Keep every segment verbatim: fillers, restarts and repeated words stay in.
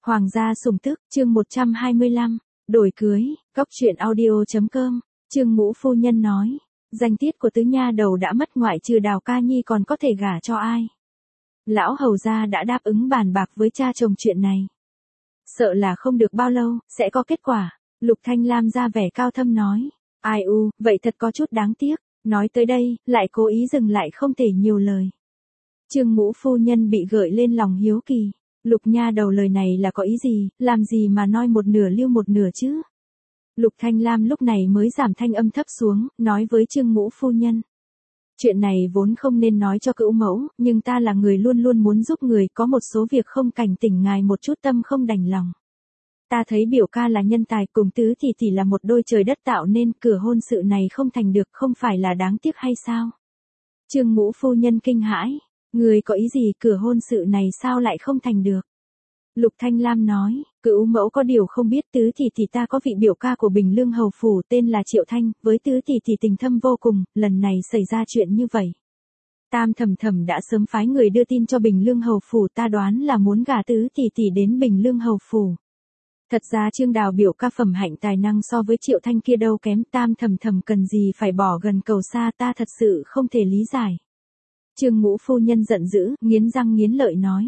Hoàng gia sủng tức, chương một trăm hai mươi lăm, đổi cưới, cóc truyện audio.com, Trương Ngũ phu nhân nói, danh tiết của tứ nha đầu đã mất ngoại trừ Đào Ca Nhi còn có thể gả cho ai. Lão hầu gia đã đáp ứng bàn bạc với cha chồng chuyện này. Sợ là không được bao lâu, sẽ có kết quả, Lục Thanh Lam ra vẻ cao thâm nói, ai u, vậy thật có chút đáng tiếc, nói tới đây, lại cố ý dừng lại không thể nhiều lời. Trương Ngũ phu nhân bị gợi lên lòng hiếu kỳ. Lục nha đầu lời này là có ý gì, làm gì mà nói một nửa lưu một nửa chứ? Lục Thanh Lam lúc này mới giảm thanh âm thấp xuống, nói với Trương Ngũ phu nhân. Chuyện này vốn không nên nói cho cữu mẫu, nhưng ta là người luôn luôn muốn giúp người, có một số việc không cảnh tỉnh ngài một chút tâm không đành lòng. Ta thấy biểu ca là nhân tài, cùng tứ thì chỉ là một đôi trời đất tạo nên, cửa hôn sự này không thành được, không phải là đáng tiếc hay sao? Trương Ngũ phu nhân kinh hãi. Người có ý gì, cửa hôn sự này sao lại không thành được? Lục Thanh Lam nói, cữu mẫu có điều không biết, tứ tỷ tỷ ta có vị biểu ca của Bình Lương hầu phủ tên là Triệu Thanh, với tứ tỷ tỷ tình thâm vô cùng, lần này xảy ra chuyện như vậy. Tam thầm thầm đã sớm phái người đưa tin cho Bình Lương hầu phủ, ta đoán là muốn gả tứ tỷ tỷ đến Bình Lương hầu phủ. Thật ra Trương Đào biểu ca phẩm hạnh tài năng so với Triệu Thanh kia đâu kém, tam thầm thầm cần gì phải bỏ gần cầu xa, ta thật sự không thể lý giải. Trương Ngũ phu nhân giận dữ, nghiến răng nghiến lợi nói.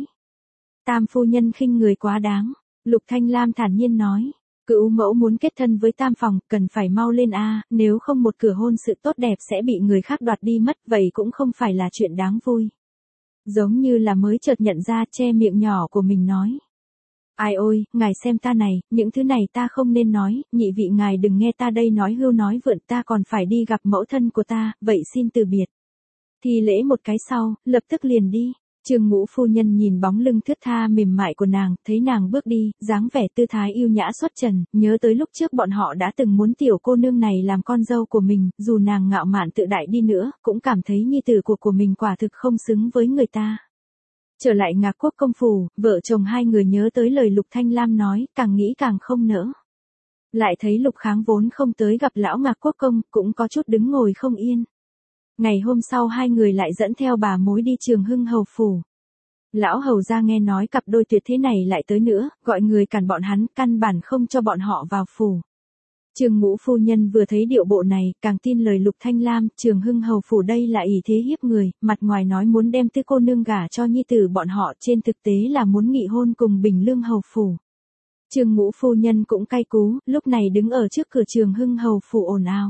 Tam phu nhân khinh người quá đáng. Lục Thanh Lam thản nhiên nói. Cữu mẫu muốn kết thân với tam phòng, cần phải mau lên a, nếu không một cửa hôn sự tốt đẹp sẽ bị người khác đoạt đi mất, vậy cũng không phải là chuyện đáng vui. Giống như là mới chợt nhận ra, che miệng nhỏ của mình nói. Ai ôi, ngài xem ta này, những thứ này ta không nên nói, nhị vị ngài đừng nghe ta đây nói hưu nói vượn, ta còn phải đi gặp mẫu thân của ta, vậy xin từ biệt. Thi lễ một cái sau, lập tức liền đi. Trương Ngũ phu nhân nhìn bóng lưng thướt tha mềm mại của nàng, thấy nàng bước đi, dáng vẻ tư thái yêu nhã xuất trần, nhớ tới lúc trước bọn họ đã từng muốn tiểu cô nương này làm con dâu của mình, dù nàng ngạo mạn tự đại đi nữa, cũng cảm thấy nhi tử của của mình quả thực không xứng với người ta. Trở lại Ngạc Quốc công phủ, vợ chồng hai người nhớ tới lời Lục Thanh Lam nói, càng nghĩ càng không nỡ. Lại thấy Lục Kháng vốn không tới gặp lão Ngạc Quốc công, cũng có chút đứng ngồi không yên. Ngày hôm sau hai người lại dẫn theo bà mối đi Trường Hưng hầu phủ. Lão hầu gia nghe nói cặp đôi tuyệt thế này lại tới nữa, gọi người cản bọn hắn, căn bản không cho bọn họ vào phủ. Trương Ngũ phu nhân vừa thấy điệu bộ này, càng tin lời Lục Thanh Lam, Trường Hưng hầu phủ đây là ỷ thế hiếp người, mặt ngoài nói muốn đem tứ cô nương gả cho nhi tử bọn họ, trên thực tế là muốn nghị hôn cùng Bình Lương hầu phủ. Trương Ngũ phu nhân cũng cay cú, lúc này đứng ở trước cửa Trường Hưng hầu phủ ồn ào.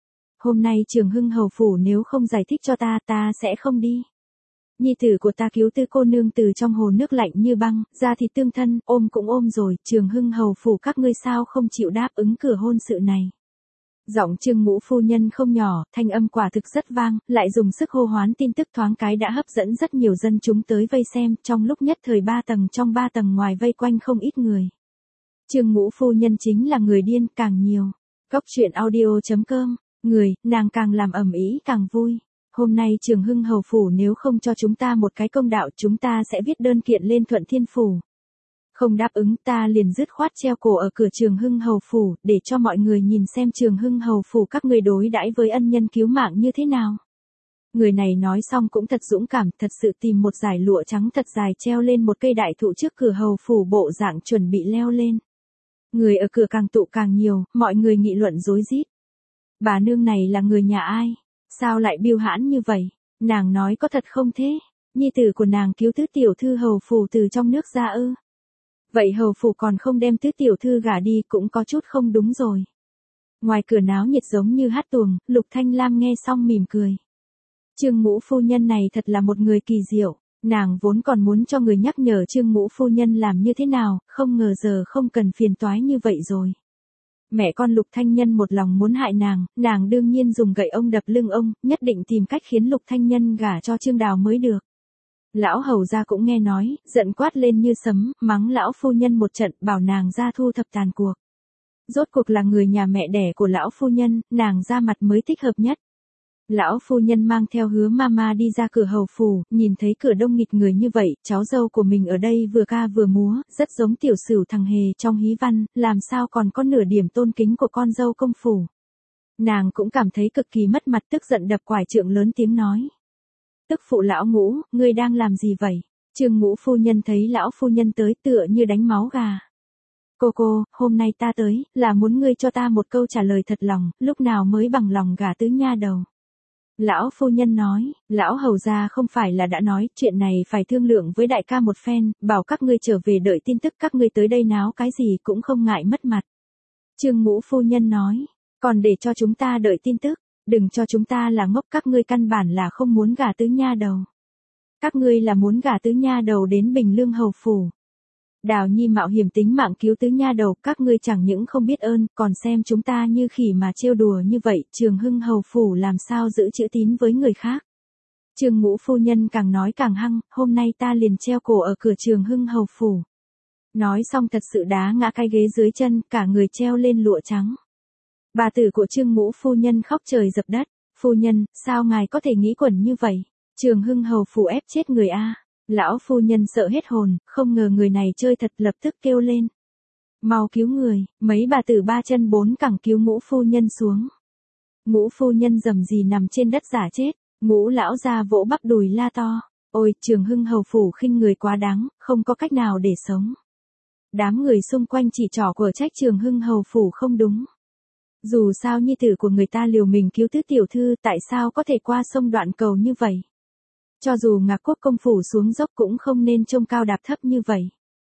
Hôm nay Trường Hưng hầu phủ nếu không giải thích cho ta, ta sẽ không đi. Nhi tử của ta cứu tư cô nương từ trong hồ nước lạnh như băng, ra thì tương thân, ôm cũng ôm rồi, Trường Hưng hầu phủ các ngươi sao không chịu đáp ứng cửa hôn sự này. Giọng Trương Ngũ phu nhân không nhỏ, thanh âm quả thực rất vang, lại dùng sức hô hoán tin tức thoáng cái đã hấp dẫn rất nhiều dân chúng tới vây xem, trong lúc nhất thời ba tầng trong ba tầng ngoài vây quanh không ít người. Trương Ngũ phu nhân chính là người điên, càng nhiều. Cóc truyện audio.com, người, nàng càng làm ầm ĩ càng vui. Hôm nay Trường Hưng hầu phủ nếu không cho chúng ta một cái công đạo, chúng ta sẽ viết đơn kiện lên Thuận Thiên phủ. Không đáp ứng ta liền dứt khoát treo cổ ở cửa Trường Hưng hầu phủ, để cho mọi người nhìn xem Trường Hưng hầu phủ các ngươi đối đãi với ân nhân cứu mạng như thế nào. Người này nói xong cũng thật dũng cảm, thật sự tìm một dải lụa trắng thật dài treo lên một cây đại thụ trước cửa hầu phủ bộ dạng chuẩn bị leo lên. Người ở cửa càng tụ càng nhiều, mọi người nghị luận rối rít. Bà nương này là người nhà ai? Sao lại biêu hãn như vậy? Nàng nói có thật không thế? Nhi tử của nàng cứu tứ tiểu thư hầu phủ từ trong nước ra ư? Vậy hầu phủ còn không đem tứ tiểu thư gả đi cũng có chút không đúng rồi. Ngoài cửa náo nhiệt giống như hát tuồng, Lục Thanh Lam nghe xong mỉm cười. Trương Ngũ phu nhân này thật là một người kỳ diệu, nàng vốn còn muốn cho người nhắc nhở Trương Ngũ phu nhân làm như thế nào, không ngờ giờ không cần phiền toái như vậy rồi. Mẹ con Lục Thanh Nhân một lòng muốn hại nàng, nàng đương nhiên dùng gậy ông đập lưng ông, nhất định tìm cách khiến Lục Thanh Nhân gả cho Trương Đào mới được. Lão hầu gia cũng nghe nói, giận quát lên như sấm, mắng lão phu nhân một trận, bảo nàng ra thu thập tàn cuộc. Rốt cuộc là người nhà mẹ đẻ của lão phu nhân, nàng ra mặt mới thích hợp nhất. Lão phu nhân mang theo Hứa Mama đi ra cửa hầu phủ, nhìn thấy cửa đông nghịt người như vậy, cháu dâu của mình ở đây vừa ca vừa múa, rất giống tiểu sửu thằng hề trong hí văn, làm sao còn có nửa điểm tôn kính của con dâu công phủ. Nàng cũng cảm thấy cực kỳ mất mặt, tức giận đập quải trượng lớn tiếng nói. Tức phụ lão Ngũ, ngươi đang làm gì vậy? Trương Ngũ phu nhân thấy lão phu nhân tới tựa như đánh máu gà. Cô cô, hôm nay ta tới, là muốn ngươi cho ta một câu trả lời thật lòng, lúc nào mới bằng lòng gả tứ nha đầu. Lão phu nhân nói, lão hầu gia không phải là đã nói, chuyện này phải thương lượng với đại ca một phen, bảo các ngươi trở về đợi tin tức, các ngươi tới đây náo cái gì cũng không ngại mất mặt. Trương Ngũ phu nhân nói, còn để cho chúng ta đợi tin tức, đừng cho chúng ta là ngốc, các ngươi căn bản là không muốn gả tứ nha đầu. Các ngươi là muốn gả tứ nha đầu đến Bình Lương hầu phủ. Đào Nhi mạo hiểm tính mạng cứu tứ nha đầu, các ngươi chẳng những không biết ơn, còn xem chúng ta như khỉ mà trêu đùa như vậy, Trường Hưng hầu phủ làm sao giữ chữ tín với người khác. Trương Ngũ phu nhân càng nói càng hăng, hôm nay ta liền treo cổ ở cửa Trường Hưng hầu phủ. Nói xong thật sự đá ngã cái ghế dưới chân, cả người treo lên lụa trắng. Bà tử của Trương Ngũ phu nhân khóc trời dập đất, phu nhân, sao ngài có thể nghĩ quẩn như vậy, Trường Hưng hầu phủ ép chết người a. Lão phu nhân sợ hết hồn, không ngờ người này chơi thật, lập tức kêu lên. Mau cứu người, mấy bà tử ba chân bốn cẳng cứu Ngũ phu nhân xuống. Ngũ phu nhân rầm rì nằm trên đất giả chết, Ngũ lão ra vỗ bắp đùi la to. Ôi, Trường Hưng hầu phủ khinh người quá đáng, không có cách nào để sống. Đám người xung quanh chỉ trỏ của trách Trường Hưng hầu phủ không đúng. Dù sao nhi tử của người ta liều mình cứu tứ tiểu thư, tại sao có thể qua sông đoạn cầu như vậy? Cho dù Ngạc Quốc công phủ xuống dốc cũng không nên trông cao đạp thấp như vậy.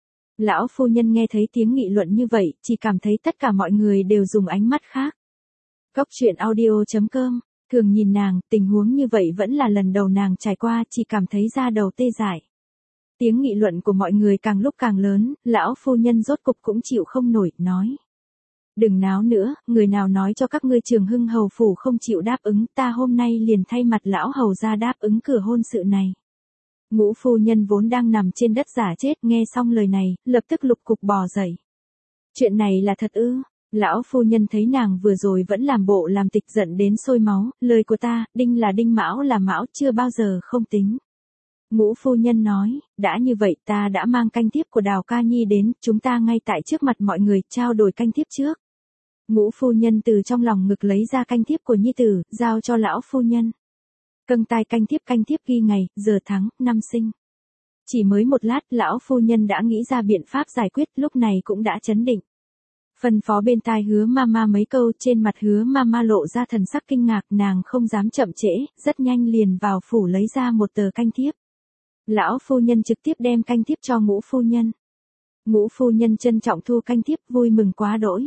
Lão phu nhân nghe thấy tiếng nghị luận như vậy, chỉ cảm thấy tất cả mọi người đều dùng ánh mắt khác. Cốc truyện audio chấm com, thường nhìn nàng, tình huống như vậy vẫn là lần đầu nàng trải qua, chỉ cảm thấy da đầu tê dại. Tiếng nghị luận của mọi người càng lúc càng lớn, lão phu nhân rốt cục cũng chịu không nổi, nói. Đừng náo nữa, người nào nói cho các ngươi Trường Hưng hầu phủ không chịu đáp ứng, ta hôm nay liền thay mặt lão hầu ra đáp ứng cửa hôn sự này. Ngũ phu nhân vốn đang nằm trên đất giả chết, nghe xong lời này, lập tức lục cục bò dậy. Chuyện này là thật ư? Lão phu nhân thấy nàng vừa rồi vẫn làm bộ làm tịch, giận đến sôi máu, lời của ta, đinh là đinh, mão là mão, chưa bao giờ không tính. Ngũ phu nhân nói, đã như vậy ta đã mang canh tiếp của Đào Ca Nhi đến, chúng ta ngay tại trước mặt mọi người trao đổi canh tiếp trước. Ngũ phu nhân từ trong lòng ngực lấy ra canh tiếp của nhi tử, giao cho lão phu nhân. Câng tai canh tiếp, canh tiếp ghi ngày, giờ tháng, năm sinh. Chỉ mới một lát, lão phu nhân đã nghĩ ra biện pháp giải quyết, lúc này cũng đã chấn định. Phân phó bên tai Hứa Mama mấy câu, trên mặt Hứa Mama lộ ra thần sắc kinh ngạc, nàng không dám chậm trễ, rất nhanh liền vào phủ lấy ra một tờ canh tiếp. Lão phu nhân trực tiếp đem canh tiếp cho Ngũ phu nhân. Ngũ phu nhân trân trọng thu canh tiếp, vui mừng quá đỗi.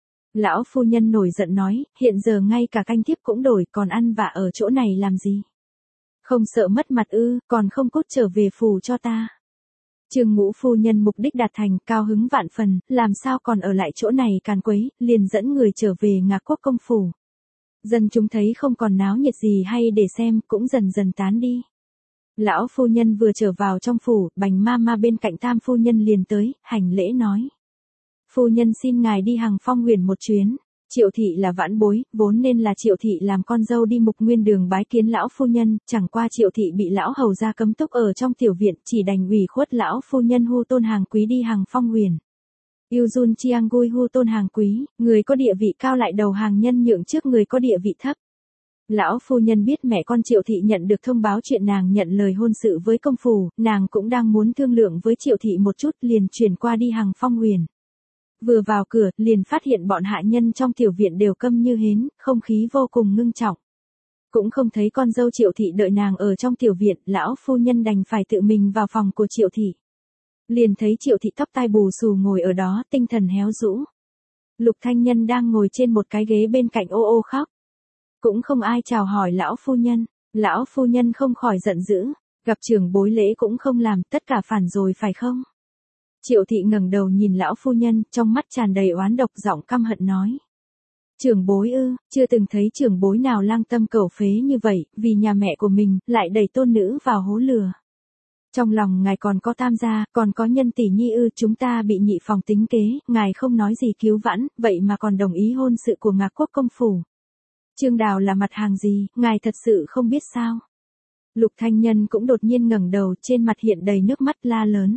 Lão phu nhân nổi giận nói, hiện giờ ngay cả canh tiếp cũng đổi, còn ăn vạ ở chỗ này làm gì? Không sợ mất mặt ư, còn không cút trở về phủ cho ta. Trương Ngũ phu nhân mục đích đạt thành, cao hứng vạn phần, làm sao còn ở lại chỗ này càn quấy, liền dẫn người trở về Ngạc Quốc công phủ. Dân chúng thấy không còn náo nhiệt gì hay để xem, cũng dần dần tán đi. Lão phu nhân vừa trở vào trong phủ, Bành ma ma bên cạnh Tam phu nhân liền tới, hành lễ nói. Phu nhân xin ngài đi Hằng Phong Huyền một chuyến. Triệu thị là vãn bối, vốn nên là Triệu thị làm con dâu đi Mục Nguyên Đường bái kiến lão phu nhân, chẳng qua Triệu thị bị lão hầu gia cấm túc ở trong tiểu viện, chỉ đành ủy khuất lão phu nhân Hu Tôn Hàng Quý đi Hằng Phong Huyền. Yuzun Chiang Gui Hu Tôn Hàng Quý, người có địa vị cao lại đầu hàng nhân nhượng trước người có địa vị thấp. Lão phu nhân biết mẹ con Triệu thị nhận được thông báo chuyện nàng nhận lời hôn sự với công phủ, nàng cũng đang muốn thương lượng với Triệu thị một chút, liền chuyển qua đi Hằng Phong Huyền. Vừa vào cửa, liền phát hiện bọn hạ nhân trong tiểu viện đều câm như hến, không khí vô cùng ngưng trọng. Cũng không thấy con dâu Triệu thị đợi nàng ở trong tiểu viện, lão phu nhân đành phải tự mình vào phòng của Triệu thị. Liền thấy Triệu thị tóc tai bù xù ngồi ở đó, tinh thần héo rũ. Lục Thanh Nhân đang ngồi trên một cái ghế bên cạnh ô ô khóc. Cũng không ai chào hỏi lão phu nhân, lão phu nhân không khỏi giận dữ, gặp trưởng bối lễ cũng không làm, tất cả phản rồi phải không? Triệu thị ngẩng đầu nhìn lão phu nhân, trong mắt tràn đầy oán độc, giọng căm hận nói. Trưởng bối ư, chưa từng thấy trưởng bối nào lang tâm cầu phế như vậy, vì nhà mẹ của mình, lại đẩy tôn nữ vào hố lừa. Trong lòng ngài còn có Tam gia, còn có Nhân tỷ nhi ư, chúng ta bị nhị phòng tính kế, ngài không nói gì cứu vãn, vậy mà còn đồng ý hôn sự của Ngạc Quốc công phủ. Trương Đào là mặt hàng gì, ngài thật sự không biết sao? Lục Thanh Nhân cũng đột nhiên ngẩng đầu, trên mặt hiện đầy nước mắt la lớn.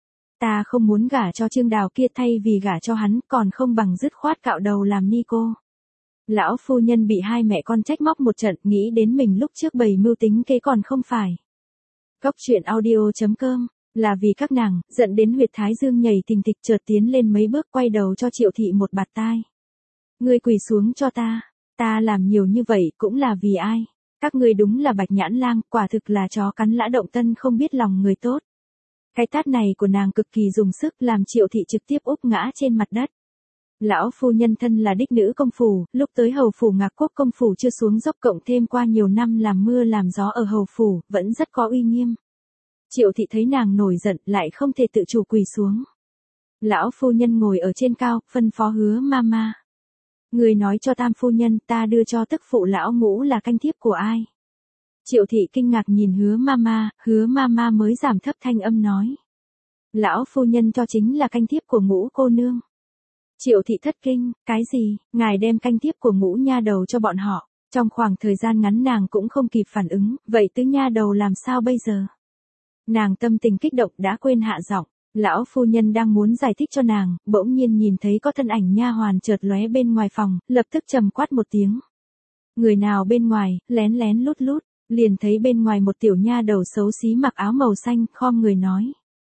Ta không muốn gả cho Trương Đào kia, thay vì gả cho hắn, còn không bằng dứt khoát cạo đầu làm ni cô. Lão phu nhân bị hai mẹ con trách móc một trận, nghĩ đến mình lúc trước bày mưu tính kế còn không phải. Cốc truyện audio chấm com Là vì các nàng, giận đến huyệt thái dương nhảy tình tịch chợt tiến lên mấy bước quay đầu cho Triệu thị một bạt tai. Ngươi quỳ xuống cho ta, ta làm nhiều như vậy cũng là vì ai? Các ngươi đúng là bạch nhãn lang, quả thực là chó cắn lã động tân không biết lòng người tốt. Cái tát này của nàng cực kỳ dùng sức làm Triệu thị trực tiếp úp ngã trên mặt đất. Lão phu nhân thân là đích nữ công phủ, lúc tới hầu phủ Ngạc Quốc công phủ chưa xuống dốc cộng thêm qua nhiều năm làm mưa làm gió ở hầu phủ, vẫn rất có uy nghiêm. Triệu thị thấy nàng nổi giận lại không thể tự chủ quỳ xuống. Lão phu nhân ngồi ở trên cao, phân phó Hứa Mama. Người nói cho tam phu nhân ta đưa cho tức phụ lão Ngũ là canh thiếp của ai? Triệu thị kinh ngạc nhìn Hứa Mama, Hứa Mama mới giảm thấp thanh âm nói. Lão phu nhân cho chính là canh thiếp của Ngũ cô nương. Triệu thị thất kinh, cái gì, ngài đem canh thiếp của Ngũ nha đầu cho bọn họ, trong khoảng thời gian ngắn nàng cũng không kịp phản ứng, vậy tứ nha đầu làm sao bây giờ? Nàng tâm tình kích động đã quên hạ giọng, lão phu nhân đang muốn giải thích cho nàng, bỗng nhiên nhìn thấy có thân ảnh nha hoàn chợt lóe bên ngoài phòng, lập tức trầm quát một tiếng. Người nào bên ngoài, lén lén lút lút, liền thấy bên ngoài một tiểu nha đầu xấu xí mặc áo màu xanh, khom người nói.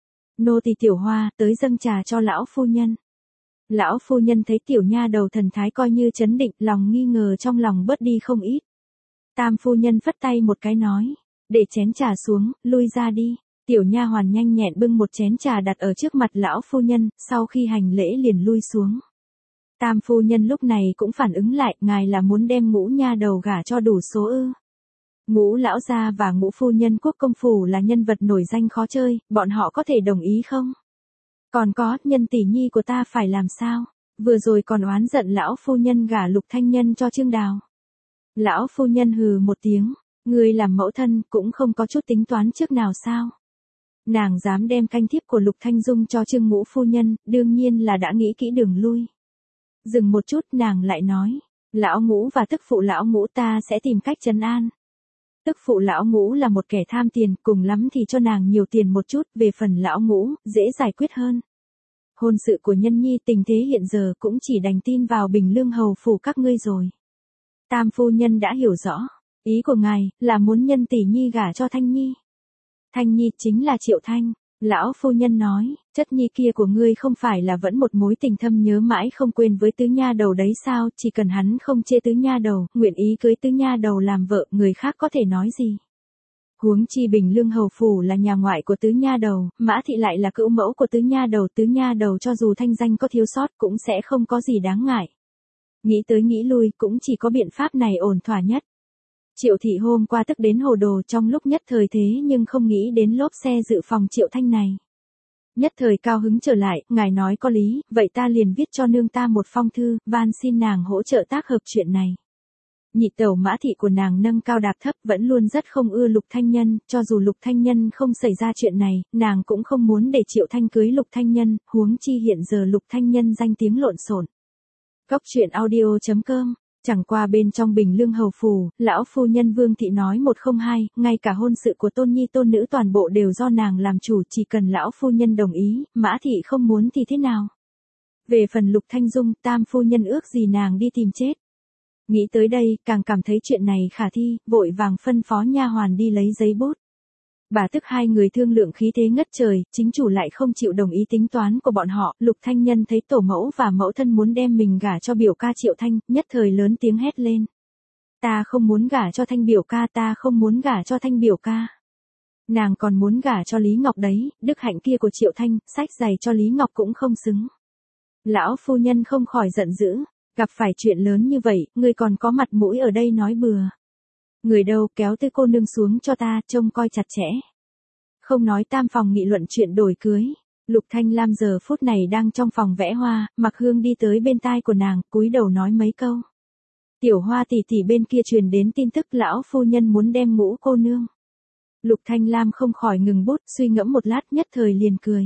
Nô tỳ Tiểu Hoa, tới dâng trà cho lão phu nhân. Lão phu nhân thấy tiểu nha đầu thần thái coi như chấn định, lòng nghi ngờ trong lòng bớt đi không ít. Tam phu nhân phất tay một cái nói, để chén trà xuống, lui ra đi. Tiểu nha hoàn nhanh nhẹn bưng một chén trà đặt ở trước mặt lão phu nhân, sau khi hành lễ liền lui xuống. Tam phu nhân lúc này cũng phản ứng lại, ngài là muốn đem Ngũ nha đầu gả cho đủ số ư? Ngũ lão gia và Ngũ phu nhân quốc công phủ là nhân vật nổi danh khó chơi, bọn họ có thể đồng ý không? Còn có, nhân tỷ nhi của ta phải làm sao? Vừa rồi còn oán giận lão phu nhân gả Lục Thanh Nhân cho Trương Đào. Lão phu nhân hừ một tiếng, người làm mẫu thân cũng không có chút tính toán trước nào sao? Nàng dám đem canh thiếp của Lục Thanh Dung cho Trương Ngũ phu nhân, đương nhiên là đã nghĩ kỹ đường lui. Dừng một chút nàng lại nói, lão Ngũ và tức phụ lão Ngũ ta sẽ tìm cách trấn an. Tức phụ lão Ngũ là một kẻ tham tiền, cùng lắm thì cho nàng nhiều tiền một chút, về phần lão Ngũ, dễ giải quyết hơn. Hôn sự của nhân nhi tình thế hiện giờ cũng chỉ đành tin vào Bình Lương hầu phủ các ngươi rồi. Tam phu nhân đã hiểu rõ, ý của ngài là muốn nhân tỷ nhi gả cho Thanh Nhi. Thanh Nhi chính là Triệu Thanh. Lão phu nhân nói, chất nhi kia của ngươi không phải là vẫn một mối tình thâm nhớ mãi không quên với tứ nha đầu đấy sao, chỉ cần hắn không chê tứ nha đầu, nguyện ý cưới tứ nha đầu làm vợ, người khác có thể nói gì. Huống chi Bình Lương hầu phủ là nhà ngoại của tứ nha đầu, Mã thị lại là cữu mẫu của tứ nha đầu, tứ nha đầu cho dù thanh danh có thiếu sót cũng sẽ không có gì đáng ngại. Nghĩ tới nghĩ lui cũng chỉ có biện pháp này ổn thỏa nhất. Triệu thị hôm qua tức đến hồ đồ trong lúc nhất thời thế nhưng không nghĩ đến lốp xe dự phòng Triệu Thanh này. Nhất thời cao hứng trở lại, ngài nói có lý, vậy ta liền viết cho nương ta một phong thư, van xin nàng hỗ trợ tác hợp chuyện này. Nhị tẩu Mã thị của nàng nâng cao đạp thấp vẫn luôn rất không ưa Lục Thanh Nhân, cho dù Lục Thanh Nhân không xảy ra chuyện này, nàng cũng không muốn để Triệu Thanh cưới Lục Thanh Nhân, huống chi hiện giờ Lục Thanh Nhân danh tiếng lộn xộn. Góc truyện audio chấm com. Chẳng qua bên trong Bình Lương hầu phủ, lão phu nhân Vương thị nói một không hai, ngay cả hôn sự của tôn nhi tôn nữ toàn bộ đều do nàng làm chủ, chỉ cần lão phu nhân đồng ý, Mã thị không muốn thì thế nào. Về phần Lục Thanh Dung, tam phu nhân ước gì nàng đi tìm chết. Nghĩ tới đây, càng cảm thấy chuyện này khả thi, vội vàng phân phó nha hoàn đi lấy giấy bút. Bà tức hai người thương lượng khí thế ngất trời, chính chủ lại không chịu đồng ý tính toán của bọn họ, Lục Thanh Nhân thấy tổ mẫu và mẫu thân muốn đem mình gả cho biểu ca Triệu Thanh, nhất thời lớn tiếng hét lên. Ta không muốn gả cho Thanh biểu ca, ta không muốn gả cho Thanh biểu ca. Nàng còn muốn gả cho Lý Ngọc đấy, đức hạnh kia của Triệu Thanh, sách giày cho Lý Ngọc cũng không xứng. Lão phu nhân không khỏi giận dữ, gặp phải chuyện lớn như vậy, ngươi còn có mặt mũi ở đây nói bừa. Người đâu kéo tư cô nương xuống cho ta, trông coi chặt chẽ. Không nói tam phòng nghị luận chuyện đổi cưới. Lục Thanh Lam giờ phút này đang trong phòng vẽ hoa, Mặc Hương đi tới bên tai của nàng, cúi đầu nói mấy câu. Tiểu Hoa tỷ tỷ bên kia truyền đến tin tức lão phu nhân muốn đem Ngũ cô nương. Lục Thanh Lam không khỏi ngừng bút, suy ngẫm một lát nhất thời liền cười.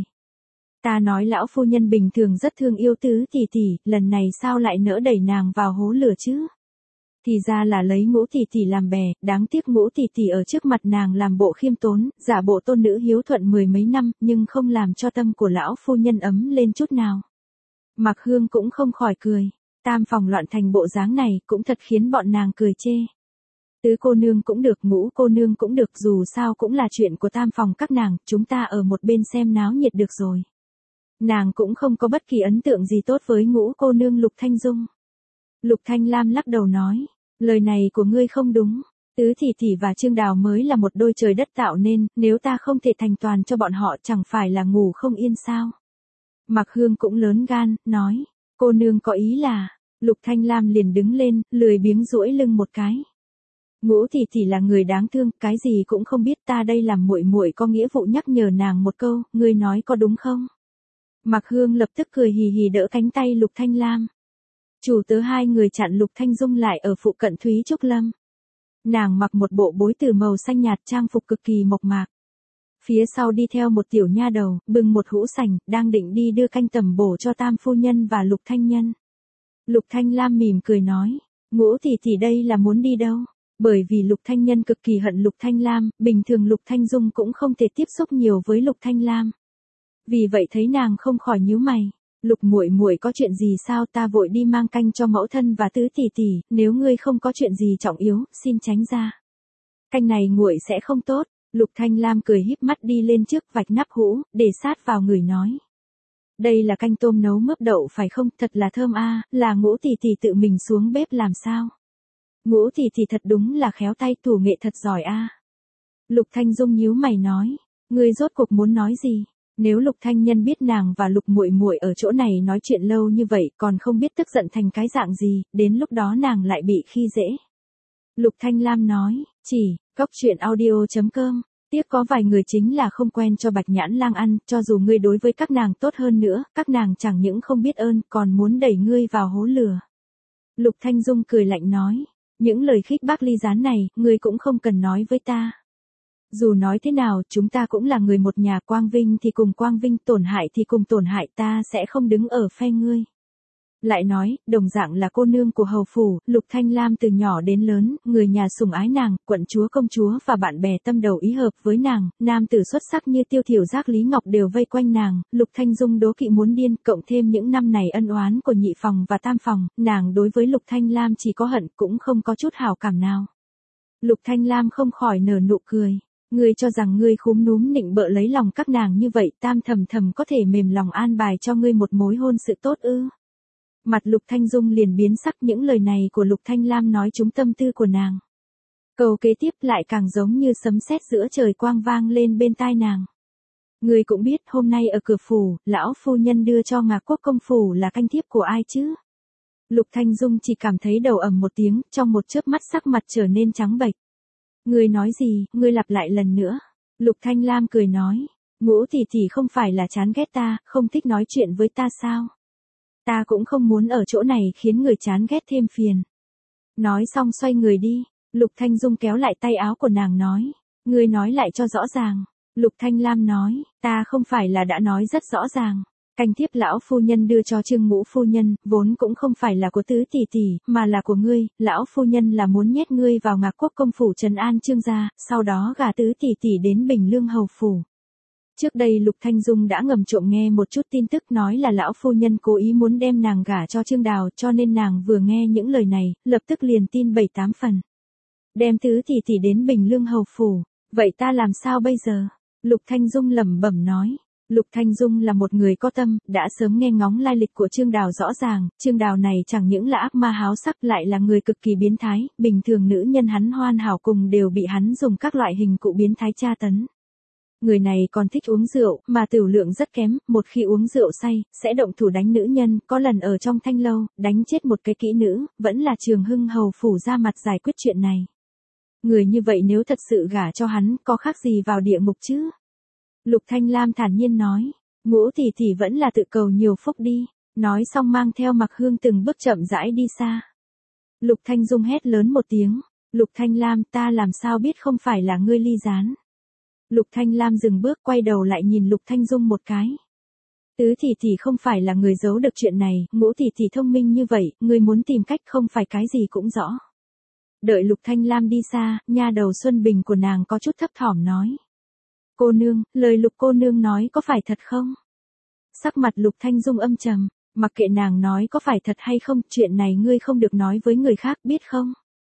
Ta nói lão phu nhân bình thường rất thương yêu tứ tỷ tỷ, lần này sao lại nỡ đẩy nàng vào hố lửa chứ? Thì ra là lấy Ngũ tỷ tỷ làm bè, đáng tiếc Ngũ tỷ tỷ ở trước mặt nàng làm bộ khiêm tốn, giả bộ tôn nữ hiếu thuận mười mấy năm, nhưng không làm cho tâm của lão phu nhân ấm lên chút nào. Mặc Hương cũng không khỏi cười, tam phòng loạn thành bộ dáng này cũng thật khiến bọn nàng cười chê. Tứ cô nương cũng được, ngũ cô nương cũng được, dù sao cũng là chuyện của tam phòng các nàng, chúng ta ở một bên xem náo nhiệt được rồi. Nàng cũng không có bất kỳ ấn tượng gì tốt với ngũ cô nương Lục Thanh Dung. Lục Thanh Lam lắc đầu nói, lời này của ngươi không đúng. Tứ tỷ tỷ và Trương Đào mới là một đôi trời đất tạo nên, nếu ta không thể thành toàn cho bọn họ chẳng phải là ngủ không yên sao. Mạc Hương cũng lớn gan, nói, cô nương có ý là, Lục Thanh Lam liền đứng lên, lười biếng duỗi lưng một cái. Ngũ tỷ tỷ là người đáng thương, cái gì cũng không biết, ta đây làm muội muội có nghĩa vụ nhắc nhở nàng một câu, ngươi nói có đúng không? Mạc Hương lập tức cười hì hì đỡ cánh tay Lục Thanh Lam. Chủ tớ hai người chặn Lục Thanh Dung lại ở phụ cận Thúy Trúc Lâm. Nàng mặc một bộ bối từ màu xanh nhạt, trang phục cực kỳ mộc mạc. Phía sau đi theo một tiểu nha đầu, bưng một hũ sành, đang định đi đưa canh tầm bổ cho tam phu nhân và Lục Thanh Nhân. Lục Thanh Lam mỉm cười nói, ngũ tỷ tỷ đây là muốn đi đâu? Bởi vì Lục Thanh Nhân cực kỳ hận Lục Thanh Lam, bình thường Lục Thanh Dung cũng không thể tiếp xúc nhiều với Lục Thanh Lam. Vì vậy thấy nàng không khỏi nhíu mày, Lục muội muội có chuyện gì sao? Ta vội đi mang canh cho mẫu thân và tứ tỷ tỷ, nếu ngươi không có chuyện gì trọng yếu, xin tránh ra. Canh này nguội sẽ không tốt. Lục Thanh Lam cười híp mắt đi lên trước vạch nắp hũ, để sát vào người nói. Đây là canh tôm nấu mướp đậu phải không? Thật là thơm a, là ngũ tỷ tỷ tự mình xuống bếp làm sao? Ngũ tỷ tỷ thật đúng là khéo tay, thủ nghệ thật giỏi a. Lục Thanh Dung nhíu mày nói, ngươi rốt cuộc muốn nói gì? Nếu Lục Thanh Nhân biết nàng và Lục muội muội ở chỗ này nói chuyện lâu như vậy, còn không biết tức giận thành cái dạng gì, đến lúc đó nàng lại bị khi dễ. Lục Thanh Lam nói, chỉ, góc truyện audio chấm com, tiếc có vài người chính là không quen cho Bạch Nhãn Lang ăn, cho dù ngươi đối với các nàng tốt hơn nữa, các nàng chẳng những không biết ơn, còn muốn đẩy ngươi vào hố lửa. Lục Thanh Dung cười lạnh nói, những lời khích bác ly gián này, ngươi cũng không cần nói với ta. Dù nói thế nào, chúng ta cũng là người một nhà, quang vinh thì cùng quang vinh, tổn hại thì cùng tổn hại, ta sẽ không đứng ở phe ngươi. Lại nói, đồng dạng là cô nương của hầu phủ, Lục Thanh Lam từ nhỏ đến lớn, người nhà sủng ái nàng, quận chúa công chúa và bạn bè tâm đầu ý hợp với nàng, nam tử xuất sắc như Tiêu Thiểu Giác Lý Ngọc đều vây quanh nàng, Lục Thanh Dung đố kỵ muốn điên, cộng thêm những năm này ân oán của nhị phòng và tam phòng, nàng đối với Lục Thanh Lam chỉ có hận, cũng không có chút hảo cảm nào. Lục Thanh Lam không khỏi nở nụ cười. Ngươi cho rằng ngươi khúm núm nịnh bợ lấy lòng các nàng như vậy, tam thầm thầm có thể mềm lòng an bài cho ngươi một mối hôn sự tốt ư? Mặt Lục Thanh Dung liền biến sắc, những lời này của Lục Thanh Lam nói trúng tâm tư của nàng. Câu kế tiếp lại càng giống như sấm sét giữa trời quang vang lên bên tai nàng. Ngươi cũng biết hôm nay ở cửa phủ, lão phu nhân đưa cho Ngạc Quốc công phủ là canh thiếp của ai chứ? Lục Thanh Dung chỉ cảm thấy đầu ầm một tiếng, trong một chớp mắt sắc mặt trở nên trắng bệch. Ngươi nói gì, ngươi lặp lại lần nữa. Lục Thanh Lam cười nói, ngũ tỷ tỷ không phải là chán ghét ta, không thích nói chuyện với ta sao? Ta cũng không muốn ở chỗ này khiến người chán ghét thêm phiền. Nói xong xoay người đi, Lục Thanh Dung kéo lại tay áo của nàng nói, ngươi nói lại cho rõ ràng. Lục Thanh Lam nói, ta không phải là đã nói rất rõ ràng. Canh thiếp lão phu nhân đưa cho Trương Ngũ phu nhân, vốn cũng không phải là của tứ tỷ tỷ, mà là của ngươi, lão phu nhân là muốn nhét ngươi vào Ngạc Quốc công phủ trấn an Trương gia, sau đó gả tứ tỷ tỷ đến Bình Lương hầu phủ. Trước đây Lục Thanh Dung đã ngầm trộm nghe một chút tin tức nói là lão phu nhân cố ý muốn đem nàng gả cho Trương Đào, cho nên nàng vừa nghe những lời này, lập tức liền tin bảy tám phần. Đem tứ tỷ tỷ đến Bình Lương hầu phủ, vậy ta làm sao bây giờ? Lục Thanh Dung lẩm bẩm nói. Lục Thanh Dung là một người có tâm, đã sớm nghe ngóng lai lịch của Trương Đào rõ ràng, Trương Đào này chẳng những là ác ma háo sắc, lại là người cực kỳ biến thái, bình thường nữ nhân hắn hoàn hảo cùng đều bị hắn dùng các loại hình cụ biến thái tra tấn. Người này còn thích uống rượu, mà tửu lượng rất kém, một khi uống rượu say, sẽ động thủ đánh nữ nhân, có lần ở trong thanh lâu, đánh chết một cái kỹ nữ, vẫn là Trường Hưng hầu phủ ra mặt giải quyết chuyện này. Người như vậy nếu thật sự gả cho hắn, có khác gì vào địa ngục chứ? Lục Thanh Lam thản nhiên nói, ngũ tỷ tỷ vẫn là tự cầu nhiều phúc đi, nói xong mang theo Mạc Hương từng bước chậm rãi đi xa. Lục Thanh Dung hét lớn một tiếng, Lục Thanh Lam, ta làm sao biết không phải là ngươi ly gián. Lục Thanh Lam dừng bước quay đầu lại nhìn Lục Thanh Dung một cái. Tứ tỷ tỷ không phải là người giấu được chuyện này, ngũ tỷ tỷ thông minh như vậy, ngươi muốn tìm cách không phải cái gì cũng rõ. Đợi Lục Thanh Lam đi xa, nha đầu Xuân Bình của nàng có chút thấp thỏm nói. Cô nương, lời Lục cô nương nói có phải thật không? Sắc mặt Lục Thanh Dung âm trầm, mặc kệ nàng nói có phải thật hay không, chuyện này ngươi không được nói với người khác biết không?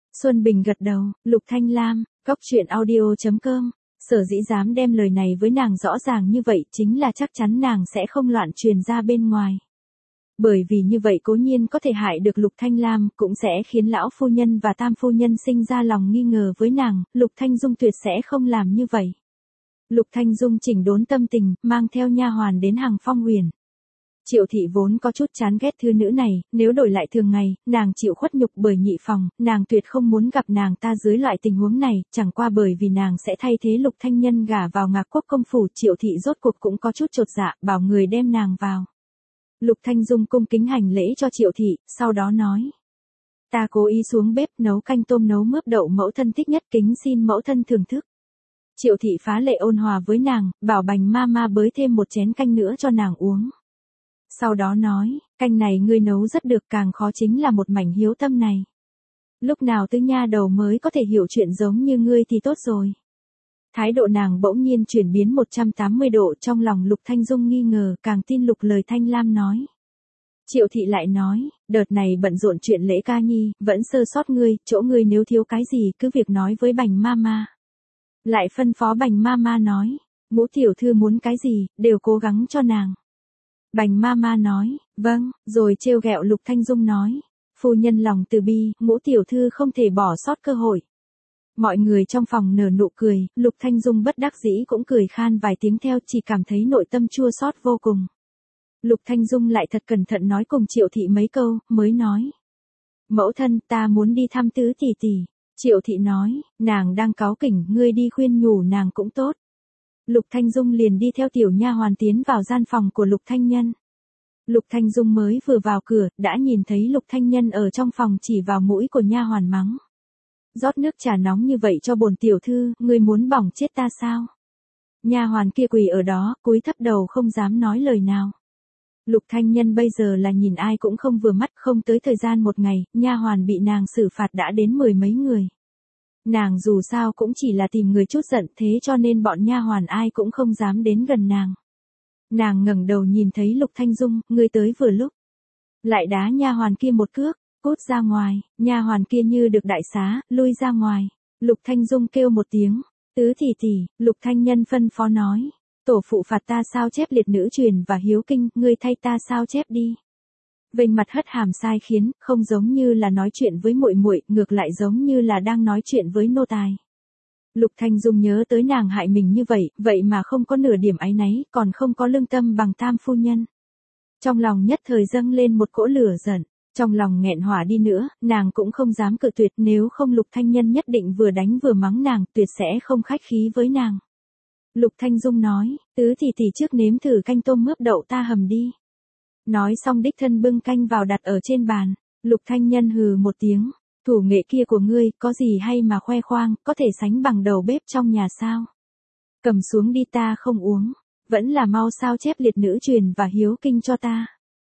Xuân Bình gật đầu, Lục Thanh Lam, Cóc Truyện Audio chấm com. Sở dĩ dám đem lời này với nàng rõ ràng như vậy chính là chắc chắn nàng sẽ không loạn truyền ra bên ngoài. Bởi vì như vậy cố nhiên có thể hại được Lục Thanh Lam, cũng sẽ khiến lão phu nhân và tam phu nhân sinh ra lòng nghi ngờ với nàng, Lục Thanh Dung tuyệt sẽ không làm như vậy. Lục Thanh Dung chỉnh đốn tâm tình, mang theo nha hoàn đến Hằng Phong Huyền. Triệu thị vốn có chút chán ghét thư nữ này, nếu đổi lại thường ngày, nàng chịu khuất nhục bởi nhị phòng, nàng tuyệt không muốn gặp nàng ta dưới loại tình huống này, chẳng qua bởi vì nàng sẽ thay thế Lục Thanh Nhân gả vào Ngạc Quốc công phủ, Triệu thị rốt cuộc cũng có chút chột dạ, bảo người đem nàng vào. Lục Thanh Dung cung kính hành lễ cho Triệu thị, sau đó nói: "Ta cố ý xuống bếp nấu canh tôm nấu mướp đậu mẫu thân thích nhất, kính xin mẫu thân thưởng thức." Triệu thị phá lệ ôn hòa với nàng, bảo Bành ma ma bới thêm một chén canh nữa cho nàng uống. Sau đó nói: "Canh này ngươi nấu rất được, càng khó chính là một mảnh hiếu tâm này. Lúc nào Tứ nha đầu mới có thể hiểu chuyện giống như ngươi thì tốt rồi." Thái độ nàng bỗng nhiên chuyển biến một trăm tám mươi độ, trong lòng Lục Thanh Dung nghi ngờ, càng tin Lục lời Thanh Lam nói. Triệu thị lại nói: "Đợt này bận rộn chuyện lễ ca nhi, vẫn sơ sót ngươi, chỗ ngươi nếu thiếu cái gì cứ việc nói với Bành ma ma." Lại phân phó Bành ma ma nói: "Ngũ tiểu thư muốn cái gì, đều cố gắng cho nàng." Bành ma ma nói: "Vâng", rồi trêu ghẹo Lục Thanh Dung nói: "Phu nhân lòng từ bi, Ngũ tiểu thư không thể bỏ sót cơ hội." Mọi người trong phòng nở nụ cười, Lục Thanh Dung bất đắc dĩ cũng cười khan vài tiếng theo, chỉ cảm thấy nội tâm chua xót vô cùng. Lục Thanh Dung lại thật cẩn thận nói cùng Triệu thị mấy câu, mới nói: "Mẫu thân, ta muốn đi thăm Tứ tỷ tỷ." Triệu thị nói: "Nàng đang cáu kỉnh, ngươi đi khuyên nhủ nàng cũng tốt." Lục Thanh Dung liền đi theo tiểu nha hoàn tiến vào gian phòng của Lục Thanh Nhân. Lục Thanh Dung mới vừa vào cửa, đã nhìn thấy Lục Thanh Nhân ở trong phòng chỉ vào mũi của nha hoàn mắng: "Rót nước trà nóng như vậy cho bổn tiểu thư, ngươi muốn bỏng chết ta sao?" Nha hoàn kia quỳ ở đó, cúi thấp đầu không dám nói lời nào. Lục Thanh Nhân bây giờ là nhìn ai cũng không vừa mắt, không tới thời gian một ngày, nha hoàn bị nàng xử phạt đã đến mười mấy người. Nàng dù sao cũng chỉ là tìm người chút giận, thế cho nên bọn nha hoàn ai cũng không dám đến gần nàng. Nàng ngẩng đầu nhìn thấy Lục Thanh Dung, ngươi tới vừa lúc. Lại đá nha hoàn kia một cước, cút ra ngoài, nha hoàn kia như được đại xá, lui ra ngoài. Lục Thanh Dung kêu một tiếng: "Tứ tỷ tỷ." Lục Thanh Nhân phân phó nói: "Tổ phụ phạt ta sao chép liệt nữ truyền và hiếu kinh, ngươi thay ta sao chép đi." Vênh mặt hất hàm sai khiến, không giống như là nói chuyện với muội muội, ngược lại giống như là đang nói chuyện với nô tài. Lục Thanh Dung nhớ tới nàng hại mình như vậy, vậy mà không có nửa điểm áy náy, còn không có lương tâm bằng tam phu nhân. Trong lòng nhất thời dâng lên một cỗ lửa giận, trong lòng nghẹn hỏa đi nữa, nàng cũng không dám cự tuyệt, nếu không Lục Thanh Nhân nhất định vừa đánh vừa mắng nàng, tuyệt sẽ không khách khí với nàng. Lục Thanh Dung nói: "Tứ tỷ tỷ trước nếm thử canh tôm mướp đậu ta hầm đi." Nói xong đích thân bưng canh vào đặt ở trên bàn. Lục Thanh Nhân hừ một tiếng: "Thủ nghệ kia của ngươi, có gì hay mà khoe khoang, có thể sánh bằng đầu bếp trong nhà sao? Cầm xuống đi, ta không uống, vẫn là mau sao chép liệt nữ truyền và hiếu kinh cho ta."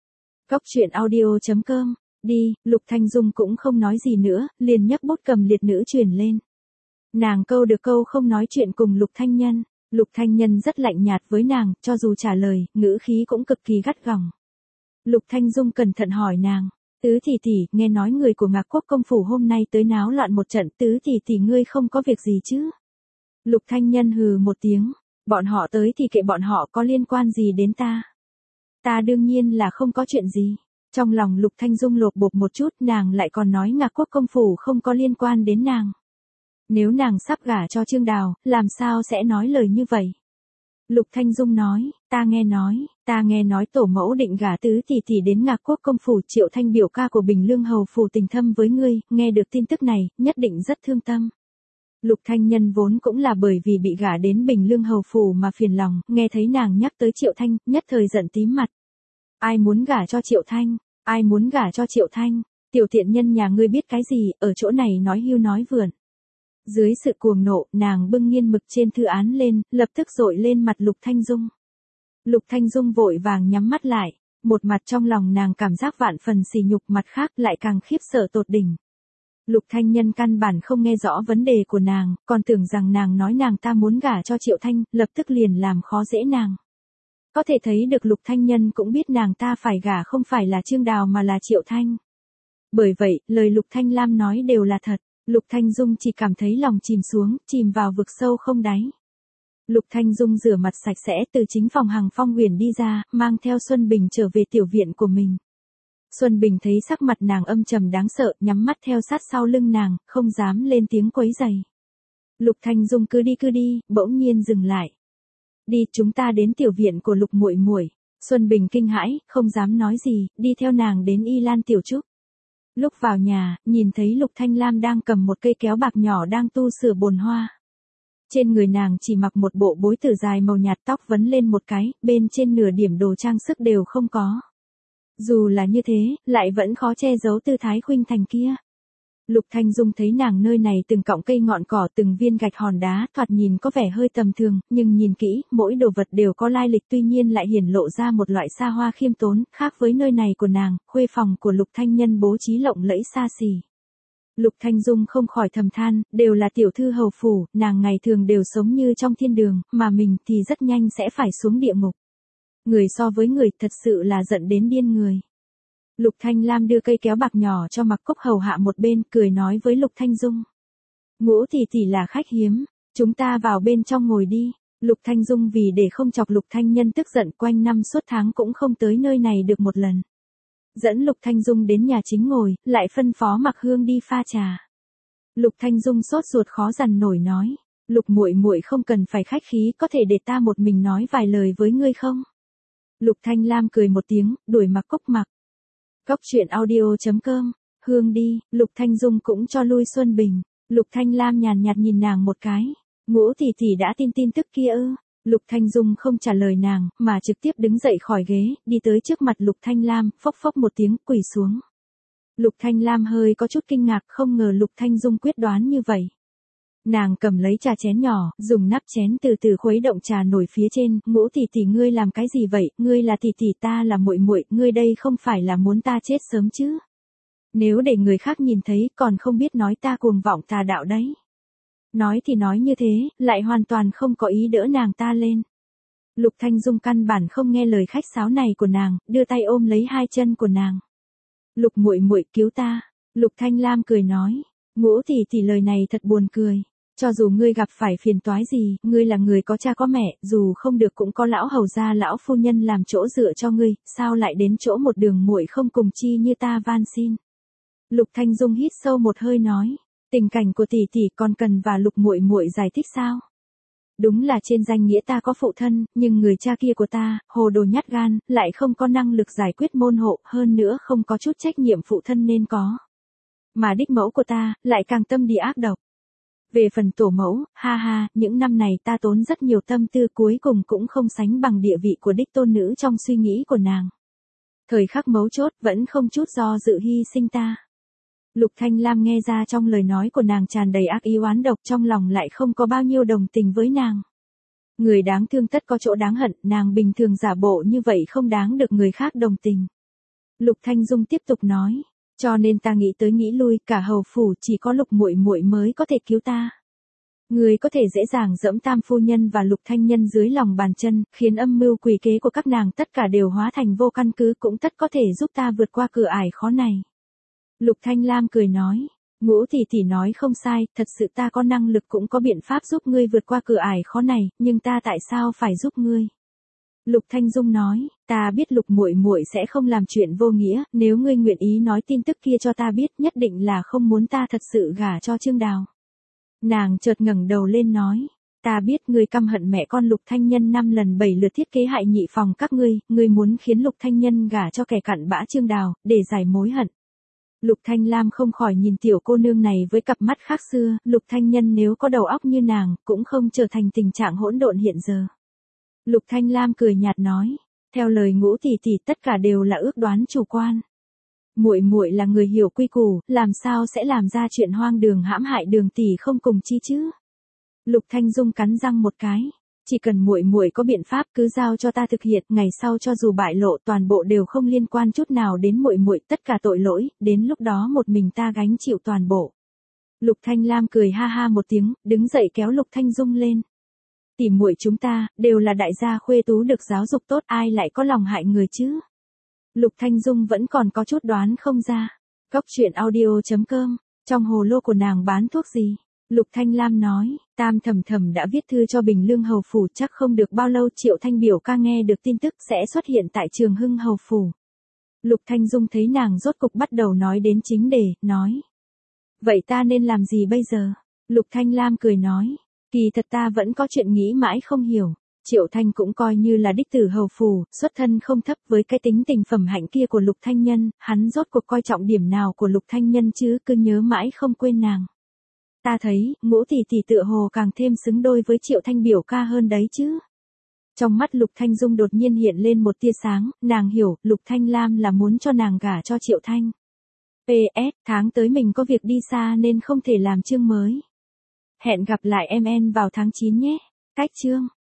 Cóc Truyện Audio chấm com. Đi, Lục Thanh Dung cũng không nói gì nữa, liền nhấc bút cầm liệt nữ truyền lên. Nàng câu được câu không nói chuyện cùng Lục Thanh Nhân. Lục Thanh Nhân rất lạnh nhạt với nàng, cho dù trả lời, ngữ khí cũng cực kỳ gắt gỏng. Lục Thanh Dung cẩn thận hỏi nàng: "Tứ tỷ tỷ, nghe nói người của Ngạc Quốc công phủ hôm nay tới náo loạn một trận, tứ tỷ tỷ ngươi không có việc gì chứ?" Lục Thanh Nhân hừ một tiếng: "Bọn họ tới thì kệ bọn họ, có liên quan gì đến ta? Ta đương nhiên là không có chuyện gì." Trong lòng Lục Thanh Dung lột bột một chút, nàng lại còn nói Ngạc Quốc công phủ không có liên quan đến nàng. Nếu nàng sắp gả cho Trương Đào, làm sao sẽ nói lời như vậy? Lục Thanh Dung nói: "Ta nghe nói, ta nghe nói tổ mẫu định gả tứ tỷ tỷ đến Ngạc Quốc công phủ, Triệu Thanh biểu ca của Bình Lương hầu phủ tình thâm với ngươi, nghe được tin tức này, nhất định rất thương tâm." Lục Thanh Nhân vốn cũng là bởi vì bị gả đến Bình Lương hầu phủ mà phiền lòng, nghe thấy nàng nhắc tới Triệu Thanh, nhất thời giận tím mặt. Ai muốn gả cho Triệu Thanh? Ai muốn gả cho Triệu Thanh? Tiểu tiện nhân nhà ngươi biết cái gì, ở chỗ này nói hưu nói vượn. Dưới sự cuồng nộ, nàng bưng nghiên mực trên thư án lên, lập tức dội lên mặt Lục Thanh Dung. Lục Thanh Dung vội vàng nhắm mắt lại, một mặt trong lòng nàng cảm giác vạn phần sỉ nhục, mặt khác lại càng khiếp sợ tột đỉnh. Lục Thanh Nhân căn bản không nghe rõ vấn đề của nàng, còn tưởng rằng nàng nói nàng ta muốn gả cho Triệu Thanh, lập tức liền làm khó dễ nàng. Có thể thấy được Lục Thanh Nhân cũng biết nàng ta phải gả không phải là Trương Đào mà là Triệu Thanh. Bởi vậy, lời Lục Thanh Lam nói đều là thật. Lục Thanh Dung chỉ cảm thấy lòng chìm xuống, chìm vào vực sâu không đáy. Lục Thanh Dung rửa mặt sạch sẽ từ chính phòng Hằng Phong Huyền đi ra, mang theo Xuân Bình trở về tiểu viện của mình. Xuân Bình thấy sắc mặt nàng âm trầm đáng sợ, nhắm mắt theo sát sau lưng nàng, không dám lên tiếng quấy rầy. Lục Thanh Dung cứ đi cứ đi, bỗng nhiên dừng lại. Đi, chúng ta đến tiểu viện của Lục muội muội. Xuân Bình kinh hãi, không dám nói gì, đi theo nàng đến Y Lan tiểu trúc. Lúc vào nhà, nhìn thấy Lục Thanh Lam đang cầm một cây kéo bạc nhỏ đang tu sửa bồn hoa. Trên người nàng chỉ mặc một bộ bối tử dài màu nhạt, tóc vấn lên một cái, bên trên nửa điểm đồ trang sức đều không có. Dù là như thế, lại vẫn khó che giấu tư thái khuynh thành kia. Lục Thanh Dung thấy nàng nơi này từng cọng cây ngọn cỏ, từng viên gạch hòn đá, thoạt nhìn có vẻ hơi tầm thường, nhưng nhìn kỹ, mỗi đồ vật đều có lai lịch, tuy nhiên lại hiển lộ ra một loại xa hoa khiêm tốn, khác với nơi này của nàng, khuê phòng của Lục Thanh Nhân bố trí lộng lẫy xa xỉ. Lục Thanh Dung không khỏi thầm than, đều là tiểu thư hầu phủ, nàng ngày thường đều sống như trong thiên đường, mà mình thì rất nhanh sẽ phải xuống địa ngục. Người so với người thật sự là giận đến điên người. Lục Thanh Lam đưa cây kéo bạc nhỏ cho Mặc Cúc hầu hạ một bên, cười nói với Lục Thanh Dung. Ngũ tỷ tỷ là khách hiếm, chúng ta vào bên trong ngồi đi. Lục Thanh Dung vì để không chọc Lục Thanh Nhân tức giận, quanh năm suốt tháng cũng không tới nơi này được một lần. Dẫn Lục Thanh Dung đến nhà chính ngồi, lại phân phó Mặc Hương đi pha trà. Lục Thanh Dung sốt ruột khó dằn nổi nói, Lục muội muội không cần phải khách khí, có thể để ta một mình nói vài lời với ngươi không? Lục Thanh Lam cười một tiếng, đuổi Mặc Cúc mặc. Cốc truyện audio chấm com, Hương đi, Lục Thanh Dung cũng cho lui Xuân Bình. Lục Thanh Lam nhàn nhạt nhìn nàng một cái, Ngũ tỷ tỷ đã tin tin tức kia ư? Lục Thanh Dung không trả lời nàng, mà trực tiếp đứng dậy khỏi ghế, đi tới trước mặt Lục Thanh Lam, phốc phốc một tiếng, quỳ xuống. Lục Thanh Lam hơi có chút kinh ngạc, không ngờ Lục Thanh Dung quyết đoán như vậy. Nàng cầm lấy trà chén nhỏ, dùng nắp chén từ từ khuấy động trà nổi phía trên, Ngũ tỷ tỷ ngươi làm cái gì vậy, ngươi là tỷ tỷ, ta là muội muội, ngươi đây không phải là muốn ta chết sớm chứ? Nếu để người khác nhìn thấy, còn không biết nói ta cuồng vọng tà đạo đấy. Nói thì nói như thế, lại hoàn toàn không có ý đỡ nàng ta lên. Lục Thanh Dung căn bản không nghe lời khách sáo này của nàng, đưa tay ôm lấy hai chân của nàng. Lục muội muội cứu ta. Lục Thanh Lam cười nói, Ngũ tỷ tỷ lời này thật buồn cười. Cho dù ngươi gặp phải phiền toái gì, ngươi là người có cha có mẹ, dù không được cũng có lão hầu gia lão phu nhân làm chỗ dựa cho ngươi, sao lại đến chỗ một đường muội không cùng chi như ta van xin. Lục Thanh Dung hít sâu một hơi nói, tình cảnh của tỷ tỷ còn cần và Lục muội muội giải thích sao? Đúng là trên danh nghĩa ta có phụ thân, nhưng người cha kia của ta, hồ đồ nhát gan, lại không có năng lực giải quyết môn hộ, hơn nữa không có chút trách nhiệm phụ thân nên có. Mà đích mẫu của ta, lại càng tâm địa ác độc. Về phần tổ mẫu, ha ha, những năm này ta tốn rất nhiều tâm tư, cuối cùng cũng không sánh bằng địa vị của đích tôn nữ trong suy nghĩ của nàng. Thời khắc mấu chốt, vẫn không chút do dự hy sinh ta. Lục Thanh Lam nghe ra trong lời nói của nàng tràn đầy ác ý oán độc, trong lòng lại không có bao nhiêu đồng tình với nàng. Người đáng thương tất có chỗ đáng hận, nàng bình thường giả bộ như vậy không đáng được người khác đồng tình. Lục Thanh Dung tiếp tục nói, cho nên ta nghĩ tới nghĩ lui, cả hầu phủ chỉ có Lục muội muội mới có thể cứu ta. Người có thể dễ dàng dẫm Tam phu nhân và Lục Thanh Nhân dưới lòng bàn chân, khiến âm mưu quỷ kế của các nàng tất cả đều hóa thành vô căn cứ, cũng tất có thể giúp ta vượt qua cửa ải khó này. Lục Thanh Lam cười nói, Ngũ tỷ tỷ nói không sai, thật sự ta có năng lực cũng có biện pháp giúp ngươi vượt qua cửa ải khó này, nhưng ta tại sao phải giúp ngươi? Lục Thanh Dung nói, ta biết Lục muội muội sẽ không làm chuyện vô nghĩa, nếu ngươi nguyện ý nói tin tức kia cho ta biết, nhất định là không muốn ta thật sự gả cho Trương Đào. Nàng chợt ngẩng đầu lên nói, ta biết ngươi căm hận mẹ con Lục Thanh Nhân năm lần bảy lượt thiết kế hại nhị phòng các ngươi, ngươi muốn khiến Lục Thanh Nhân gả cho kẻ cặn bã Trương Đào, để giải mối hận. Lục Thanh Lam không khỏi nhìn tiểu cô nương này với cặp mắt khác xưa, Lục Thanh Nhân nếu có đầu óc như nàng, cũng không trở thành tình trạng hỗn độn hiện giờ. Lục Thanh Lam cười nhạt nói, theo lời Ngũ tỷ tỷ tất cả đều là ước đoán chủ quan. Muội muội là người hiểu quy củ, làm sao sẽ làm ra chuyện hoang đường hãm hại Đường tỷ không cùng chi chứ? Lục Thanh Dung cắn răng một cái, chỉ cần muội muội có biện pháp cứ giao cho ta thực hiện, ngày sau cho dù bại lộ toàn bộ đều không liên quan chút nào đến muội muội, tất cả tội lỗi, đến lúc đó một mình ta gánh chịu toàn bộ. Lục Thanh Lam cười ha ha một tiếng, đứng dậy kéo Lục Thanh Dung lên. Tỷ muội chúng ta, đều là đại gia khuê tú được giáo dục tốt, ai lại có lòng hại người chứ? Lục Thanh Dung vẫn còn có chút đoán không ra. Cốc truyện audio chấm com Trong hồ lô của nàng bán thuốc gì? Lục Thanh Lam nói, Tam Thẩm Thẩm đã viết thư cho Bình Lương Hầu Phủ, chắc không được bao lâu Triệu Thanh biểu ca nghe được tin tức sẽ xuất hiện tại Trường Hưng Hầu Phủ. Lục Thanh Dung thấy nàng rốt cục bắt đầu nói đến chính đề, nói. Vậy ta nên làm gì bây giờ? Lục Thanh Lam cười nói, kỳ thật ta vẫn có chuyện nghĩ mãi không hiểu. Triệu Thanh cũng coi như là đích tử hầu phủ, xuất thân không thấp, với cái tính tình phẩm hạnh kia của Lục Thanh Nhân, hắn rốt cuộc coi trọng điểm nào của Lục Thanh Nhân chứ, cứ nhớ mãi không quên nàng. Ta thấy, Ngũ tỷ tỷ tựa hồ càng thêm xứng đôi với Triệu Thanh biểu ca hơn đấy chứ. Trong mắt Lục Thanh Dung đột nhiên hiện lên một tia sáng, nàng hiểu, Lục Thanh Lam là muốn cho nàng gả cho Triệu Thanh. pê ét, tháng tới mình có việc đi xa nên không thể làm chương mới. Hẹn gặp lại em en vào tháng chín nhé. Cách chương.